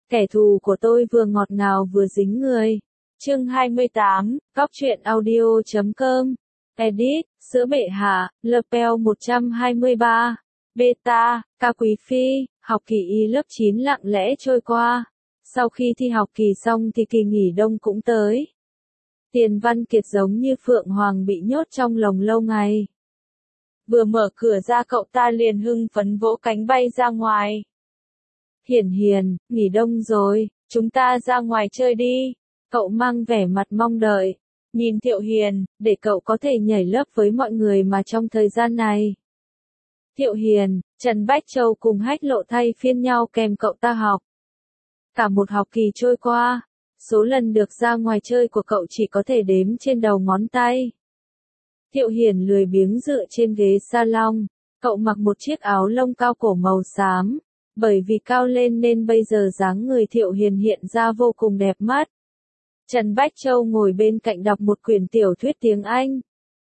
Kẻ thù của tôi vừa ngọt ngào vừa dính người. Chương 28, Cóc truyện audio.com. Edit, Sữa bệ hạ, Lepel 123. Beta, Ca Quý Phi, học kỳ y lớp 9 lặng lẽ trôi qua. Sau khi thi học kỳ xong thì kỳ nghỉ đông cũng tới. Tiền Văn Kiệt giống như Phượng Hoàng bị nhốt trong lồng lâu ngày. Vừa mở cửa ra cậu ta liền hưng phấn vỗ cánh bay ra ngoài. Hiền, nghỉ đông rồi, chúng ta ra ngoài chơi đi. Cậu mang vẻ mặt mong đợi. Nhìn Thiệu Hiền, để cậu có thể nhảy lớp với mọi người mà trong thời gian này. Thiệu Hiền, Trần Bách Châu cùng Hách Lộ thay phiên nhau kèm cậu ta học. Cả một học kỳ trôi qua, số lần được ra ngoài chơi của cậu chỉ có thể đếm trên đầu ngón tay. Thiệu Hiền lười biếng dựa trên ghế salon, cậu mặc một chiếc áo lông cao cổ màu xám, bởi vì cao lên nên bây giờ dáng người Thiệu Hiền hiện ra vô cùng đẹp mắt. Trần Bách Châu ngồi bên cạnh đọc một quyển tiểu thuyết tiếng Anh.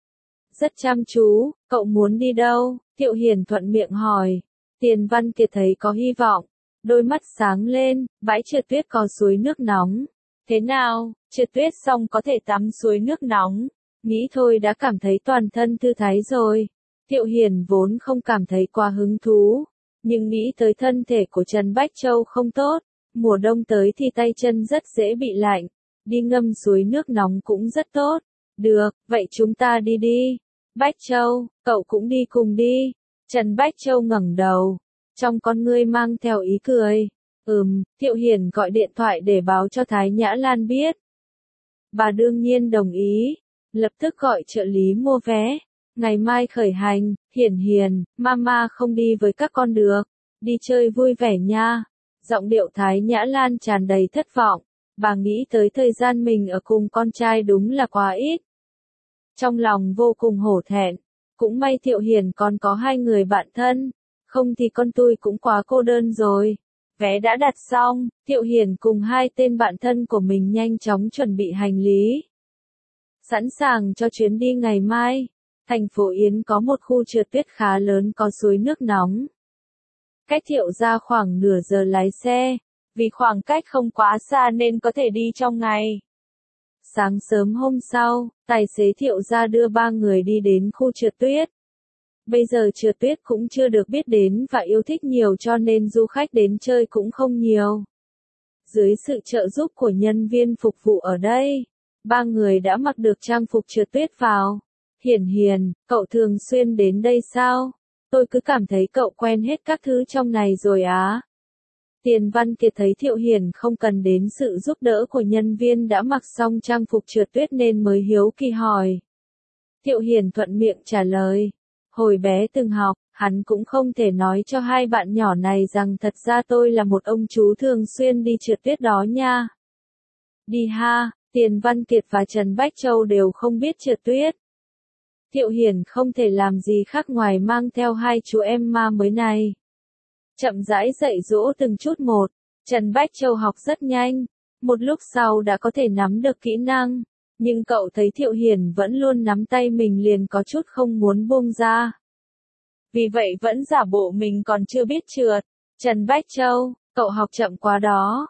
Rất chăm chú, cậu muốn đi đâu? Thiệu Hiền thuận miệng hỏi. Tiền Văn Kiệt thấy có hy vọng, đôi mắt sáng lên, bãi trượt tuyết có suối nước nóng. Thế nào, trượt tuyết xong có thể tắm suối nước nóng, nghĩ thôi đã cảm thấy toàn thân thư thái rồi. Thiệu Hiền vốn không cảm thấy quá hứng thú, nhưng nghĩ tới thân thể của Trần Bách Châu không tốt, mùa đông tới thì tay chân rất dễ bị lạnh, đi ngâm suối nước nóng cũng rất tốt. Được, vậy chúng ta đi đi. Bách Châu, cậu cũng đi cùng đi. Trần Bách Châu ngẩng đầu, trong con ngươi mang theo ý cười. Thiệu Hiền gọi điện thoại để báo cho Thái Nhã Lan biết. Bà đương nhiên đồng ý, lập tức gọi trợ lý mua vé. Ngày mai khởi hành, Hiền, mama không đi với các con được, đi chơi vui vẻ nha. Giọng điệu Thái Nhã Lan tràn đầy thất vọng, bà nghĩ tới thời gian mình ở cùng con trai đúng là quá ít. Trong lòng vô cùng hổ thẹn, cũng may Thiệu Hiền còn có hai người bạn thân, không thì con tôi cũng quá cô đơn rồi. Vé đã đặt xong, Thiệu Hiền cùng hai tên bạn thân của mình nhanh chóng chuẩn bị hành lý. Sẵn sàng cho chuyến đi ngày mai. Thành phố Yến có một khu trượt tuyết khá lớn có suối nước nóng. Cách Thiệu ra khoảng nửa giờ lái xe, vì khoảng cách không quá xa nên có thể đi trong ngày. Sáng sớm hôm sau, tài xế Thiệu ra đưa ba người đi đến khu trượt tuyết. Bây giờ trượt tuyết cũng chưa được biết đến và yêu thích nhiều cho nên du khách đến chơi cũng không nhiều. Dưới sự trợ giúp của nhân viên phục vụ ở đây, ba người đã mặc được trang phục trượt tuyết vào. Hiền, cậu thường xuyên đến đây sao? Tôi cứ cảm thấy cậu quen hết các thứ trong này rồi á. Tiền Văn Kiệt thấy Thiệu Hiền không cần đến sự giúp đỡ của nhân viên đã mặc xong trang phục trượt tuyết nên mới hiếu kỳ hỏi. Thiệu Hiền thuận miệng trả lời. Hồi bé từng học, hắn cũng không thể nói cho hai bạn nhỏ này rằng thật ra tôi là một ông chú thường xuyên đi trượt tuyết đó nha. Đi ha, Tiền Văn Kiệt và Trần Bách Châu đều không biết trượt tuyết. Thiệu Hiền không thể làm gì khác ngoài mang theo hai chú em ma mới này. Chậm rãi dạy dỗ từng chút một, Trần Bách Châu học rất nhanh, một lúc sau đã có thể nắm được kỹ năng, nhưng cậu thấy Thiệu Hiền vẫn luôn nắm tay mình liền có chút không muốn buông ra. Vì vậy vẫn giả bộ mình còn chưa biết trượt. Trần Bách Châu, cậu học chậm quá đó.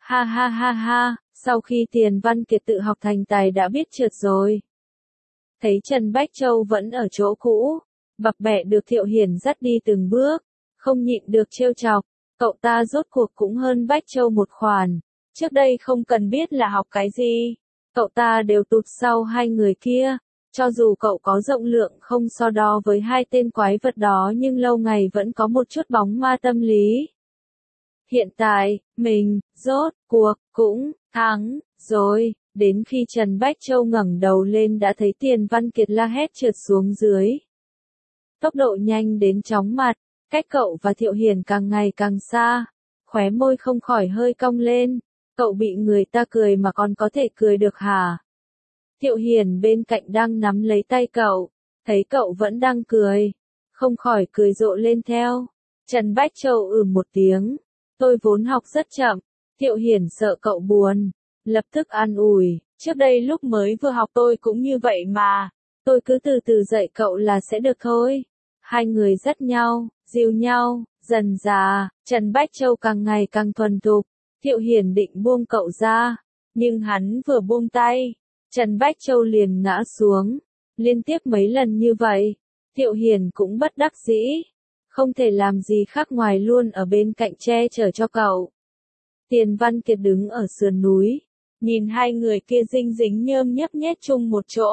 Ha, sau khi Tiền Văn Kiệt tự học thành tài đã biết trượt rồi. Thấy Trần Bách Châu vẫn ở chỗ cũ, bập bẹ được Thiệu Hiền dắt đi từng bước, không nhịn được trêu chọc, cậu ta rốt cuộc cũng hơn Bách Châu một khoản, trước đây không cần biết là học cái gì, cậu ta đều tụt sau hai người kia, cho dù cậu có rộng lượng không so đo với hai tên quái vật đó nhưng lâu ngày vẫn có một chút bóng ma tâm lý. Hiện tại, mình, rốt cuộc, cũng, thắng, rồi. Đến khi Trần Bách Châu ngẩng đầu lên đã thấy Tiền Văn Kiệt la hét trượt xuống dưới. Tốc độ nhanh đến chóng mặt, cách cậu và Thiệu Hiền càng ngày càng xa, khóe môi không khỏi hơi cong lên, cậu bị người ta cười mà còn có thể cười được hả? Thiệu Hiền bên cạnh đang nắm lấy tay cậu, thấy cậu vẫn đang cười, không khỏi cười rộ lên theo. Trần Bách Châu một tiếng, tôi vốn học rất chậm, Thiệu Hiền sợ cậu buồn. Lập tức an ủi, trước đây lúc mới vừa học tôi cũng như vậy mà, tôi cứ từ từ dạy cậu là sẽ được thôi. Hai người dắt nhau, dìu nhau, dần dà, Trần Bách Châu càng ngày càng thuần thục, Thiệu Hiền định buông cậu ra, nhưng hắn vừa buông tay, Trần Bách Châu liền ngã xuống. Liên tiếp mấy lần như vậy, Thiệu Hiền cũng bất đắc dĩ, không thể làm gì khác ngoài luôn ở bên cạnh che chở cho cậu. Tiền Văn Kiệt đứng ở sườn núi, nhìn hai người kia dinh dính nhơm nhấp nhét chung một chỗ.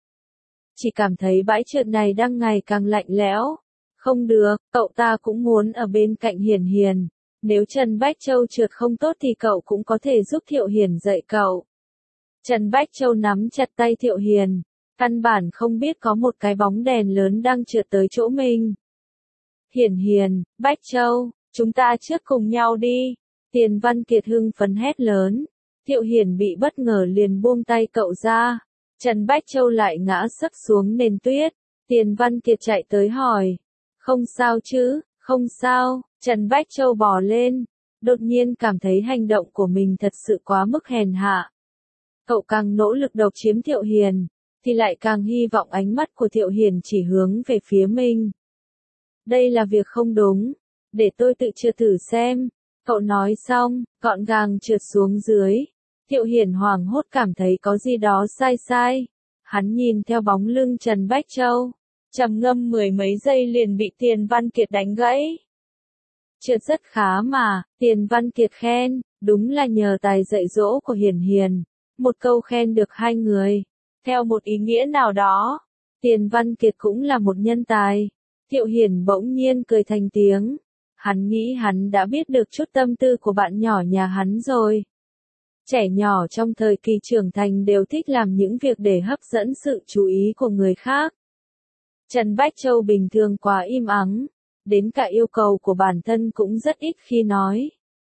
Chỉ cảm thấy bãi trượt này đang ngày càng lạnh lẽo. Không được, cậu ta cũng muốn ở bên cạnh Hiền Hiền. Nếu Trần Bách Châu trượt không tốt thì cậu cũng có thể giúp Thiệu Hiền dạy cậu. Trần Bách Châu nắm chặt tay Thiệu Hiền, căn bản không biết có một cái bóng đèn lớn đang trượt tới chỗ mình. Hiền Hiền, Bách Châu, chúng ta trước cùng nhau đi. Tiền Văn Kiệt hưng phấn hét lớn. Thiệu Hiền bị bất ngờ liền buông tay cậu ra. Trần Bách Châu lại ngã sấp xuống nền tuyết. Tiền Văn Kiệt chạy tới hỏi. Không sao chứ, không sao. Trần Bách Châu bò lên. Đột nhiên cảm thấy hành động của mình thật sự quá mức hèn hạ. Cậu càng nỗ lực độc chiếm Thiệu Hiền, thì lại càng hy vọng ánh mắt của Thiệu Hiền chỉ hướng về phía mình. Đây là việc không đúng. Để tôi tự trượt thử xem. Cậu nói xong, gọn gàng trượt xuống dưới. Thiệu Hiền hoảng hốt cảm thấy có gì đó sai sai. Hắn nhìn theo bóng lưng Trần Bách Châu. Trầm ngâm mười mấy giây liền bị Tiền Văn Kiệt đánh gãy. Trượt rất khá mà, Tiền Văn Kiệt khen, đúng là nhờ tài dạy dỗ của Hiền Hiền. Một câu khen được hai người. Theo một ý nghĩa nào đó, Tiền Văn Kiệt cũng là một nhân tài. Thiệu Hiền bỗng nhiên cười thành tiếng. Hắn nghĩ hắn đã biết được chút tâm tư của bạn nhỏ nhà hắn rồi. Trẻ nhỏ trong thời kỳ trưởng thành đều thích làm những việc để hấp dẫn sự chú ý của người khác. Trần Bách Châu bình thường quá im ắng, đến cả yêu cầu của bản thân cũng rất ít khi nói.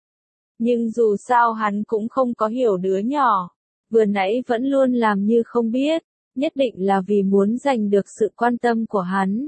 Nhưng dù sao hắn cũng không có hiểu đứa nhỏ, vừa nãy vẫn luôn làm như không biết, nhất định là vì muốn giành được sự quan tâm của hắn.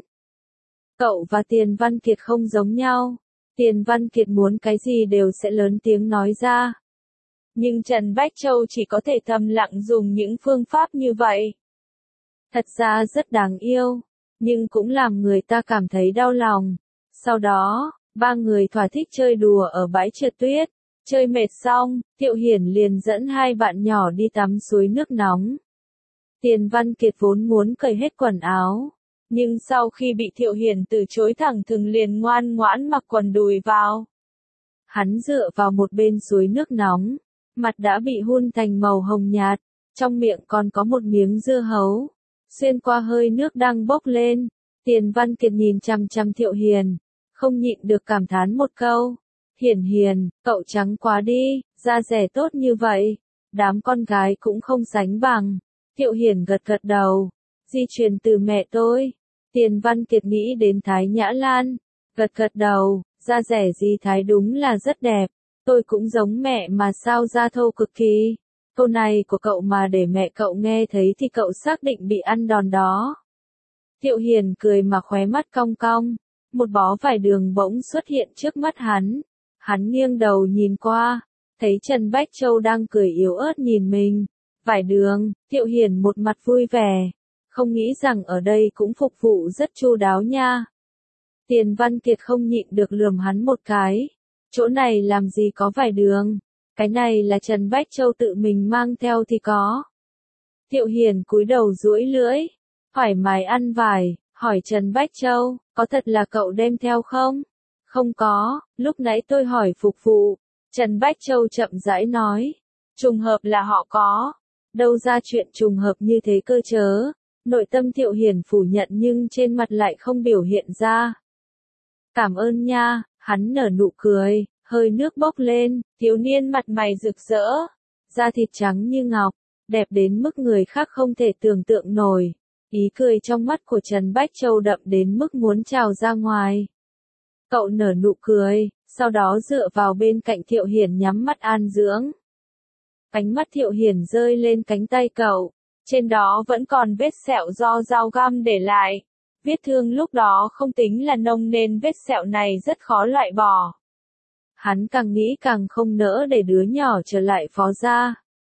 Cậu và Tiền Văn Kiệt không giống nhau. Tiền Văn Kiệt muốn cái gì đều sẽ lớn tiếng nói ra. Nhưng Trần Bách Châu chỉ có thể thầm lặng dùng những phương pháp như vậy. Thật ra rất đáng yêu, nhưng cũng làm người ta cảm thấy đau lòng. Sau đó, ba người thỏa thích chơi đùa ở bãi trượt tuyết. Chơi mệt xong, Thiệu Hiền liền dẫn hai bạn nhỏ đi tắm suối nước nóng. Tiền Văn Kiệt vốn muốn cởi hết quần áo. Nhưng sau khi bị Thiệu Hiền từ chối thẳng thừng liền ngoan ngoãn mặc quần đùi vào. Hắn dựa vào một bên suối nước nóng, mặt đã bị hun thành màu hồng nhạt, trong miệng còn có một miếng dưa hấu. Xuyên qua hơi nước đang bốc lên, Tiền Văn Kiệt nhìn chằm chằm Thiệu Hiền, không nhịn được cảm thán một câu. Hiền Hiền, cậu trắng quá đi, da rẻ tốt như vậy, đám con gái cũng không sánh bằng. Thiệu Hiền gật gật đầu, di truyền từ mẹ tôi. Tiền Văn Kiệt nghĩ đến Thái Nhã Lan, gật gật đầu, da rẻ Di Thái đúng là rất đẹp, tôi cũng giống mẹ mà sao da thô cực kỳ. Câu này của cậu mà để mẹ cậu nghe thấy thì cậu xác định bị ăn đòn đó. Thiệu Hiền cười mà khóe mắt cong cong, một bó vải đường bỗng xuất hiện trước mắt hắn. Hắn nghiêng đầu nhìn qua, thấy Trần Bách Châu đang cười yếu ớt nhìn mình. Vải đường, Thiệu Hiền một mặt vui vẻ. Không nghĩ rằng ở đây cũng phục vụ rất chu đáo nha. Tiền Văn Kiệt không nhịn được lườm hắn một cái. Chỗ này làm gì có vải đường, cái này là Trần Bách Châu tự mình mang theo thì có. Thiệu Hiền cúi đầu duỗi lưỡi, thoải mái ăn vải, hỏi Trần Bách Châu, có thật là cậu đem theo không? Không có, lúc nãy tôi hỏi phục vụ. Trần Bách Châu chậm rãi nói, trùng hợp là họ có. Đâu ra chuyện trùng hợp như thế cơ chớ. Nội tâm Thiệu Hiền phủ nhận nhưng trên mặt lại không biểu hiện ra. Cảm ơn nha, hắn nở nụ cười, hơi nước bốc lên, thiếu niên mặt mày rực rỡ, da thịt trắng như ngọc, đẹp đến mức người khác không thể tưởng tượng nổi. Ý cười trong mắt của Trần Bách Châu đậm đến mức muốn trào ra ngoài. Cậu nở nụ cười, sau đó dựa vào bên cạnh Thiệu Hiền nhắm mắt an dưỡng. Ánh mắt Thiệu Hiền rơi lên cánh tay cậu. Trên đó vẫn còn vết sẹo do dao găm để lại. Vết thương lúc đó không tính là nông nên vết sẹo này rất khó loại bỏ. Hắn càng nghĩ càng không nỡ để đứa nhỏ trở lại Phó gia.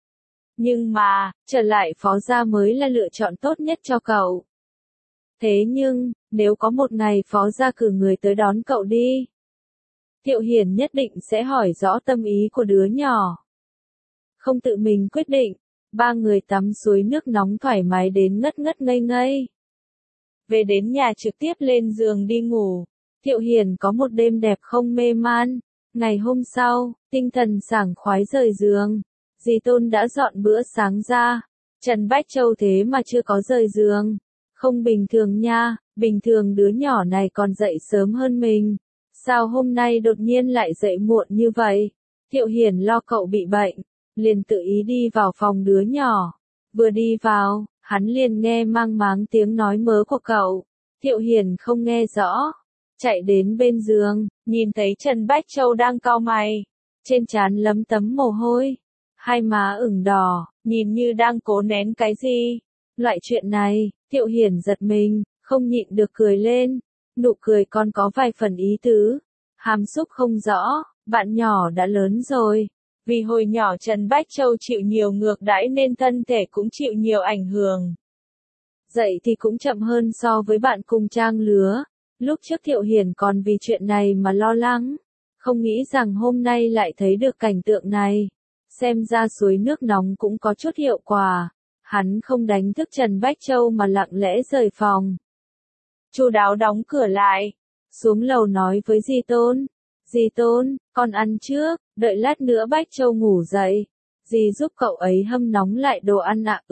Nhưng mà, trở lại Phó gia mới là lựa chọn tốt nhất cho cậu. Thế nhưng, nếu có một ngày Phó gia cử người tới đón cậu đi. Thiệu Hiền nhất định sẽ hỏi rõ tâm ý của đứa nhỏ. Không tự mình quyết định, ba người tắm suối nước nóng thoải mái đến ngất ngất ngây ngây. Về đến nhà trực tiếp lên giường đi ngủ. Thiệu Hiền có một đêm đẹp không mê man. Ngày hôm sau, tinh thần sảng khoái rời giường. Dì Tôn đã dọn bữa sáng ra. Trần Bách Châu thế mà chưa có rời giường. Không bình thường nha, bình thường đứa nhỏ này còn dậy sớm hơn mình. Sao hôm nay đột nhiên lại dậy muộn như vậy? Thiệu Hiền lo cậu bị bệnh, liền tự ý đi vào phòng đứa nhỏ. Vừa đi vào, hắn liền nghe mang máng tiếng nói mớ của cậu. Thiệu Hiền không nghe rõ. Chạy đến bên giường, nhìn thấy Trần Bách Châu đang cau mày. Trên trán lấm tấm mồ hôi. Hai má ửng đỏ, nhìn như đang cố nén cái gì. Loại chuyện này, Thiệu Hiền giật mình, không nhịn được cười lên. Nụ cười còn có vài phần ý tứ. Hàm xúc không rõ, bạn nhỏ đã lớn rồi. Vì hồi nhỏ Trần Bách Châu chịu nhiều ngược đãi nên thân thể cũng chịu nhiều ảnh hưởng. Dậy thì cũng chậm hơn so với bạn cùng trang lứa. Lúc trước Thiệu Hiền còn vì chuyện này mà lo lắng. Không nghĩ rằng hôm nay lại thấy được cảnh tượng này. Xem ra suối nước nóng cũng có chút hiệu quả. Hắn không đánh thức Trần Bách Châu mà lặng lẽ rời phòng. Chu Đáo đóng cửa lại. Xuống lầu nói với Di Tôn. Di Tôn, con ăn trước, đợi lát nữa Bách Châu ngủ dậy. Dì giúp cậu ấy hâm nóng lại đồ ăn ạ.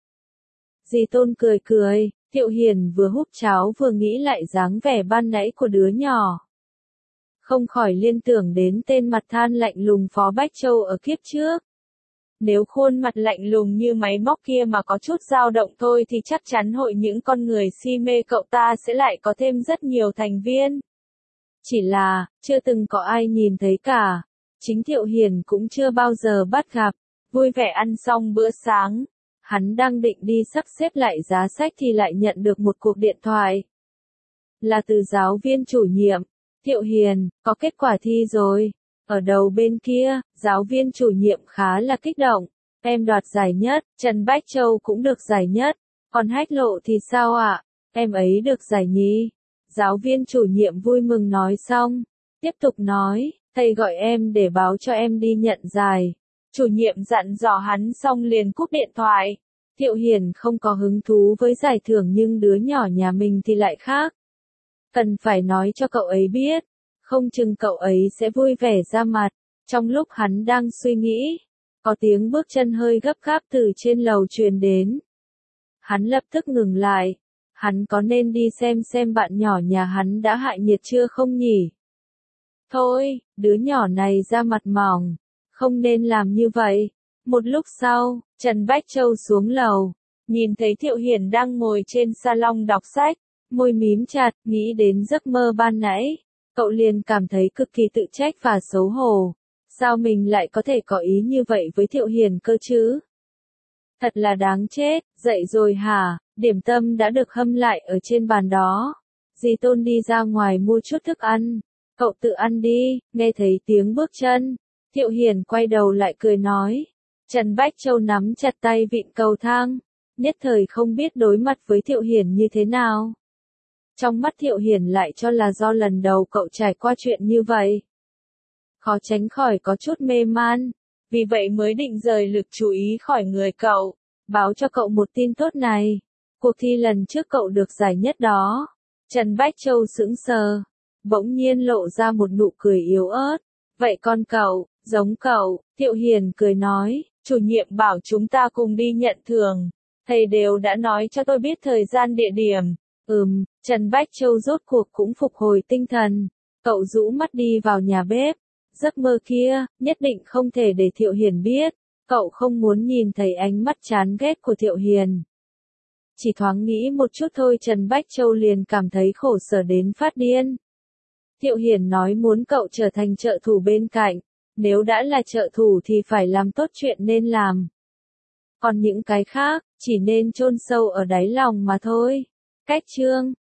Di Tôn cười cười, Thiệu Hiền vừa húp cháo vừa nghĩ lại dáng vẻ ban nãy của đứa nhỏ. Không khỏi liên tưởng đến tên mặt than lạnh lùng Phó Bách Châu ở kiếp trước. Nếu khuôn mặt lạnh lùng như máy móc kia mà có chút dao động thôi thì chắc chắn hội những con người si mê cậu ta sẽ lại có thêm rất nhiều thành viên. Chỉ là, chưa từng có ai nhìn thấy cả. Chính Thiệu Hiền cũng chưa bao giờ bắt gặp. Vui vẻ ăn xong bữa sáng. Hắn đang định đi sắp xếp lại giá sách thì lại nhận được một cuộc điện thoại. Là từ giáo viên chủ nhiệm. Thiệu Hiền, có kết quả thi rồi. Ở đầu bên kia, giáo viên chủ nhiệm khá là kích động. Em đoạt giải nhất, Trần Bách Châu cũng được giải nhất. Còn Hách Lộ thì sao ạ? Em ấy được giải nhì. Giáo viên chủ nhiệm vui mừng nói xong. Tiếp tục nói, thầy gọi em để báo cho em đi nhận giải. Chủ nhiệm dặn dò hắn xong liền cúp điện thoại. Thiệu Hiền không có hứng thú với giải thưởng nhưng đứa nhỏ nhà mình thì lại khác. Cần phải nói cho cậu ấy biết. Không chừng cậu ấy sẽ vui vẻ ra mặt. Trong lúc hắn đang suy nghĩ, có tiếng bước chân hơi gấp gáp từ trên lầu truyền đến. Hắn lập tức ngừng lại. Hắn có nên đi xem bạn nhỏ nhà hắn đã hạ nhiệt chưa không nhỉ? Thôi, đứa nhỏ này ra mặt mỏng. Không nên làm như vậy. Một lúc sau, Trần Bách Châu xuống lầu. Nhìn thấy Thiệu Hiền đang ngồi trên salon đọc sách. Môi mím chặt, nghĩ đến giấc mơ ban nãy. Cậu liền cảm thấy cực kỳ tự trách và xấu hổ. Sao mình lại có thể có ý như vậy với Thiệu Hiền cơ chứ? Thật là đáng chết, dậy rồi hả? Điểm tâm đã được hâm lại ở trên bàn đó. Dì Tôn đi ra ngoài mua chút thức ăn. Cậu tự ăn đi, nghe thấy tiếng bước chân. Thiệu Hiền quay đầu lại cười nói. Trần Bách Châu nắm chặt tay vịn cầu thang. Nhất thời không biết đối mặt với Thiệu Hiền như thế nào. Trong mắt Thiệu Hiền lại cho là do lần đầu cậu trải qua chuyện như vậy. Khó tránh khỏi có chút mê man. Vì vậy mới định rời lực chú ý khỏi người cậu. Báo cho cậu một tin tốt này. Cuộc thi lần trước cậu được giải nhất đó. Trần Bách Châu sững sờ. Bỗng nhiên lộ ra một nụ cười yếu ớt. Vậy con cậu, giống cậu, Thiệu Hiền cười nói. Chủ nhiệm bảo chúng ta cùng đi nhận thưởng. Thầy đều đã nói cho tôi biết thời gian địa điểm. Trần Bách Châu rốt cuộc cũng phục hồi tinh thần. Cậu rũ mắt đi vào nhà bếp. Giấc mơ kia, nhất định không thể để Thiệu Hiền biết. Cậu không muốn nhìn thấy ánh mắt chán ghét của Thiệu Hiền. Chỉ thoáng nghĩ một chút thôi Trần Bách Châu liền cảm thấy khổ sở đến phát điên. Thiệu Hiền nói muốn cậu trở thành trợ thủ bên cạnh. Nếu đã là trợ thủ thì phải làm tốt chuyện nên làm. Còn những cái khác, chỉ nên chôn sâu ở đáy lòng mà thôi. Cách chương